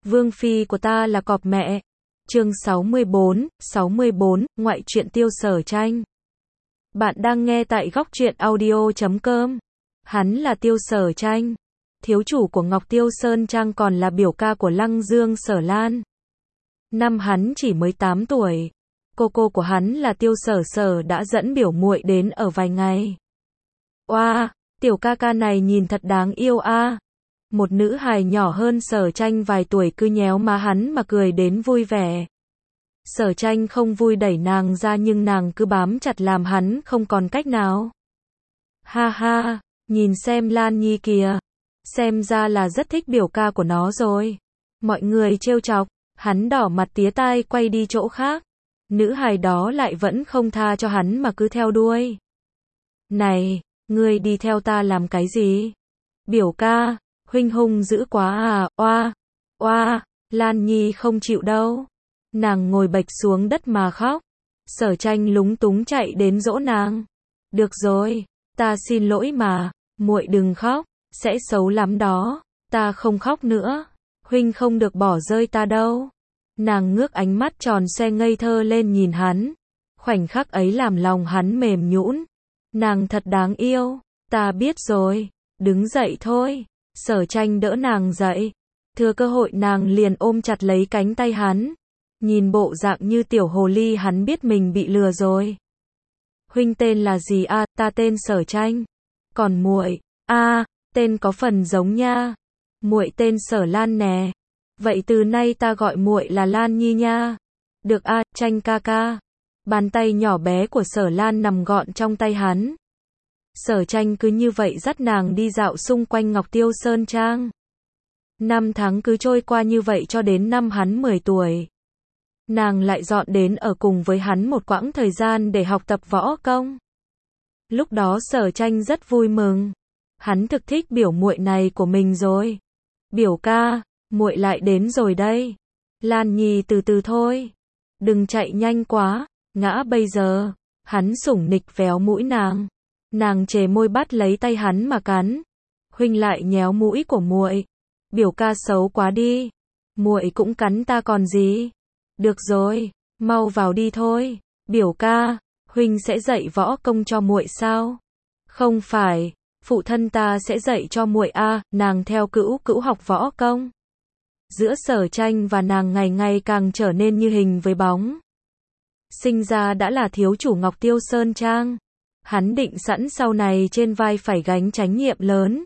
Vương phi của ta là cọp mẹ. Chương 64, ngoại truyện Tiêu Sở Tranh. Bạn đang nghe tại góc truyện audio.com. Hắn là Tiêu Sở Tranh, thiếu chủ của Ngọc Tiêu Sơn Trang, còn là biểu ca của Lăng Dương Sở Lan. Năm hắn chỉ mới 8 tuổi. Cô của hắn là Tiêu Sở Sở đã dẫn biểu muội đến ở vài ngày. Oa, tiểu ca ca này nhìn thật đáng yêu a. Một nữ hài nhỏ hơn Sở Tranh vài tuổi cứ nhéo má hắn mà cười đến vui vẻ. Sở Tranh không vui đẩy nàng ra nhưng nàng cứ bám chặt làm hắn không còn cách nào. Ha ha, nhìn xem Lan Nhi kìa. Xem ra là rất thích biểu ca của nó rồi. Mọi người trêu chọc, hắn đỏ mặt tía tai quay đi chỗ khác. Nữ hài đó lại vẫn không tha cho hắn mà cứ theo đuôi. Này, ngươi đi theo ta làm cái gì? Biểu ca, huynh hung dữ quá à, oa, Lan Nhi không chịu đâu. Nàng ngồi bệch xuống đất mà khóc. Sở Tranh lúng túng chạy đến dỗ nàng. Được rồi, ta xin lỗi mà, muội đừng khóc, sẽ xấu lắm đó. Ta không khóc nữa, huynh không được bỏ rơi ta đâu. Nàng ngước ánh mắt tròn xoe ngây thơ lên nhìn hắn. Khoảnh khắc ấy làm lòng hắn mềm nhũn. Nàng thật đáng yêu, ta biết rồi, đứng dậy thôi. Sở Tranh đỡ nàng dậy. Thừa cơ hội nàng liền ôm chặt lấy cánh tay hắn. Nhìn bộ dạng như tiểu hồ ly hắn biết mình bị lừa rồi. Huynh tên là gì a? Ta tên Sở Tranh. Còn muội? Tên có phần giống nha. Muội tên Sở Lan nè. Vậy từ nay ta gọi muội là Lan Nhi nha. Được a, Tranh ca ca. Bàn tay nhỏ bé của Sở Lan nằm gọn trong tay hắn. Sở Tranh cứ như vậy dắt nàng đi dạo xung quanh Ngọc Tiêu Sơn Trang. 5 tháng cứ trôi qua như vậy cho đến năm hắn 10 tuổi. Nàng lại dọn đến ở cùng với hắn một quãng thời gian để học tập võ công. Lúc đó Sở Tranh rất vui mừng. Hắn thực thích biểu muội này của mình rồi. Biểu ca, muội lại đến rồi đây. Lan Nhi từ từ thôi. Đừng chạy nhanh quá, ngã bây giờ. Hắn sủng nịch véo mũi nàng. Nàng chề môi bắt lấy tay hắn mà cắn. Huynh lại nhéo mũi của muội. Biểu ca xấu quá đi. Muội cũng cắn ta còn gì. Được rồi, mau vào đi thôi. Biểu ca, huynh sẽ dạy võ công cho muội sao? Không phải, phụ thân ta sẽ dạy cho muội a. Nàng theo cữu học võ công. Giữa Sở Tranh và nàng ngày ngày càng trở nên như hình với bóng. Sinh ra đã là thiếu chủ Ngọc Tiêu Sơn Trang. Hắn định sẵn sau này trên vai phải gánh trách nhiệm lớn.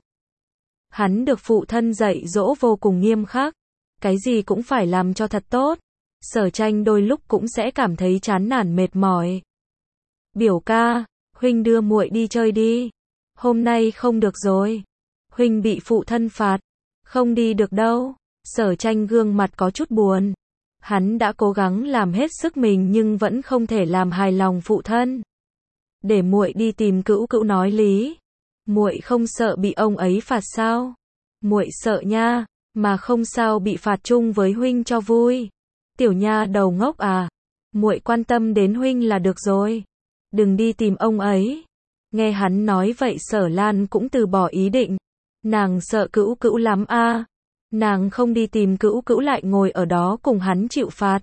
Hắn được phụ thân dạy dỗ vô cùng nghiêm khắc. Cái gì cũng phải làm cho thật tốt. Sở Tranh đôi lúc cũng sẽ cảm thấy chán nản mệt mỏi. Biểu ca, huynh đưa muội đi chơi đi. Hôm nay không được rồi. Huynh bị phụ thân phạt. Không đi được đâu. Sở Tranh gương mặt có chút buồn. Hắn đã cố gắng làm hết sức mình nhưng vẫn không thể làm hài lòng phụ thân. Để muội đi tìm cữu nói lý. Muội không sợ bị ông ấy phạt sao? Muội sợ nha, mà không sao bị phạt chung với huynh cho vui. Tiểu nha đầu ngốc à, muội quan tâm đến huynh là được rồi. Đừng đi tìm ông ấy. Nghe hắn nói vậy Sở Lan cũng từ bỏ ý định. Nàng sợ cữu lắm a. Nàng không đi tìm cữu lại ngồi ở đó cùng hắn chịu phạt.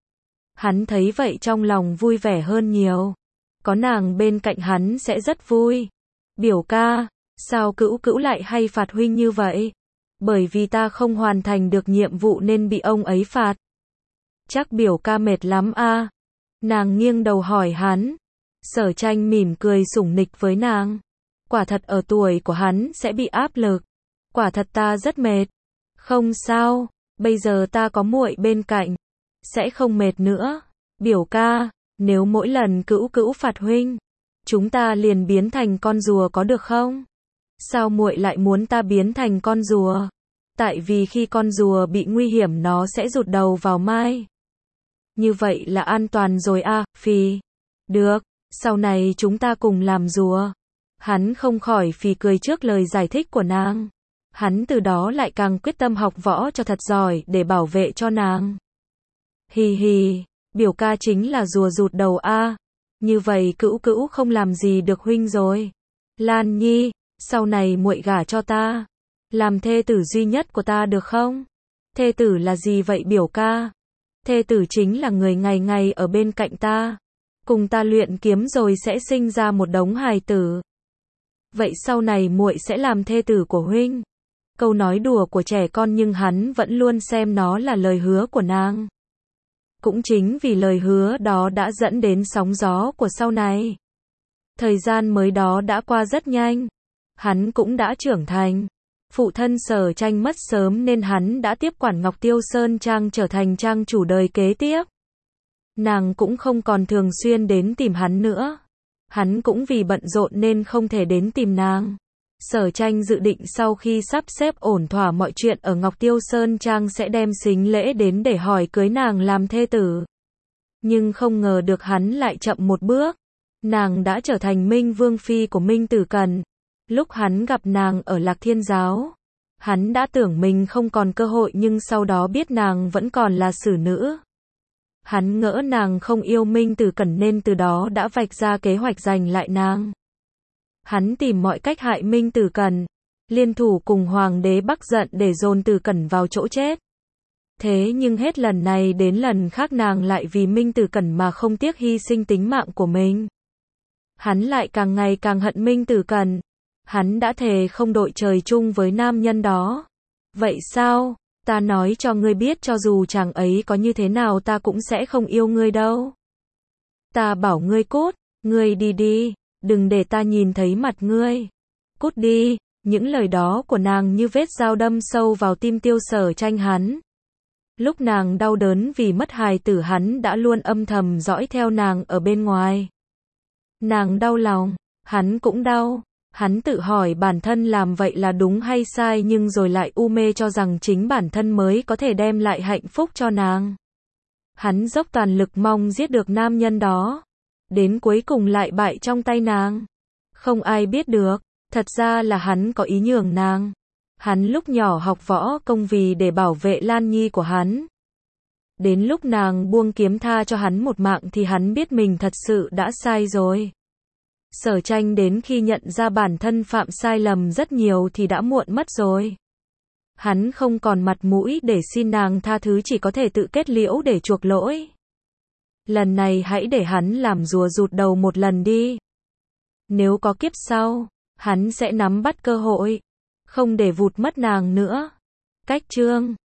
Hắn thấy vậy trong lòng vui vẻ hơn nhiều. Có nàng bên cạnh hắn sẽ rất vui. Biểu ca, sao cữu lại hay phạt huynh như vậy? Bởi vì ta không hoàn thành được nhiệm vụ nên bị ông ấy phạt. Chắc biểu ca mệt lắm a. Nàng nghiêng đầu hỏi hắn. Sở Tranh mỉm cười sủng nịch với nàng. Quả thật ở tuổi của hắn sẽ bị áp lực. Quả thật ta rất mệt. Không sao, bây giờ ta có muội bên cạnh. Sẽ không mệt nữa. Biểu ca, nếu mỗi lần cữu phạt huynh, chúng ta liền biến thành con rùa có được không? Sao muội lại muốn ta biến thành con rùa? Tại vì khi con rùa bị nguy hiểm nó sẽ rụt đầu vào mai. Như vậy là an toàn rồi a, phì. Được, sau này chúng ta cùng làm rùa. Hắn không khỏi phì cười trước lời giải thích của nàng. Hắn từ đó lại càng quyết tâm học võ cho thật giỏi để bảo vệ cho nàng. Hì hì, biểu ca chính là rùa rụt đầu a. Như vậy cữu không làm gì được huynh rồi. Lan Nhi, sau này muội gả cho ta. Làm thê tử duy nhất của ta được không? Thê tử là gì vậy biểu ca? Thê tử chính là người ngày ngày ở bên cạnh ta, cùng ta luyện kiếm rồi sẽ sinh ra một đống hài tử. Vậy sau này muội sẽ làm thê tử của huynh. Câu nói đùa của trẻ con nhưng hắn vẫn luôn xem nó là lời hứa của nàng. Cũng chính vì lời hứa đó đã dẫn đến sóng gió của sau này. Thời gian mới đó đã qua rất nhanh. Hắn cũng đã trưởng thành. Phụ thân Sở Tranh mất sớm nên hắn đã tiếp quản Ngọc Tiêu Sơn Trang trở thành trang chủ đời kế tiếp. Nàng cũng không còn thường xuyên đến tìm hắn nữa. Hắn cũng vì bận rộn nên không thể đến tìm nàng. Sở Tranh dự định sau khi sắp xếp ổn thỏa mọi chuyện ở Ngọc Tiêu Sơn Trang sẽ đem sính lễ đến để hỏi cưới nàng làm thê tử. Nhưng không ngờ được hắn lại chậm một bước. Nàng đã trở thành Minh Vương Phi của Minh Tử Cẩn. Lúc hắn gặp nàng ở Lạc Thiên Giáo, hắn đã tưởng mình không còn cơ hội nhưng sau đó biết nàng vẫn còn là xử nữ. Hắn ngỡ nàng không yêu Minh Tử Cẩn nên từ đó đã vạch ra kế hoạch giành lại nàng. Hắn tìm mọi cách hại Minh Tử Cẩn, liên thủ cùng Hoàng đế Bắc giận để dồn Tử Cẩn vào chỗ chết. Thế nhưng hết lần này đến lần khác nàng lại vì Minh Tử Cẩn mà không tiếc hy sinh tính mạng của mình. Hắn lại càng ngày càng hận Minh Tử Cẩn. Hắn đã thề không đội trời chung với nam nhân đó. Vậy sao? Ta nói cho ngươi biết cho dù chàng ấy có như thế nào ta cũng sẽ không yêu ngươi đâu. Ta bảo ngươi cút, ngươi đi đi, đừng để ta nhìn thấy mặt ngươi. Cút đi, những lời đó của nàng như vết dao đâm sâu vào tim Tiêu Sở Tranh hắn. Lúc nàng đau đớn vì mất hài tử hắn đã luôn âm thầm dõi theo nàng ở bên ngoài. Nàng đau lòng, hắn cũng đau. Hắn tự hỏi bản thân làm vậy là đúng hay sai nhưng rồi lại u mê cho rằng chính bản thân mới có thể đem lại hạnh phúc cho nàng. Hắn dốc toàn lực mong giết được nam nhân đó. Đến cuối cùng lại bại trong tay nàng. Không ai biết được, thật ra là hắn có ý nhường nàng. Hắn lúc nhỏ học võ công vì để bảo vệ Lan Nhi của hắn. Đến lúc nàng buông kiếm tha cho hắn một mạng thì hắn biết mình thật sự đã sai rồi. Sở Tranh đến khi nhận ra bản thân phạm sai lầm rất nhiều thì đã muộn mất rồi. Hắn không còn mặt mũi để xin nàng tha thứ chỉ có thể tự kết liễu để chuộc lỗi. Lần này hãy để hắn làm rùa rụt đầu một lần đi. Nếu có kiếp sau, hắn sẽ nắm bắt cơ hội, không để vụt mất nàng nữa. Cách chương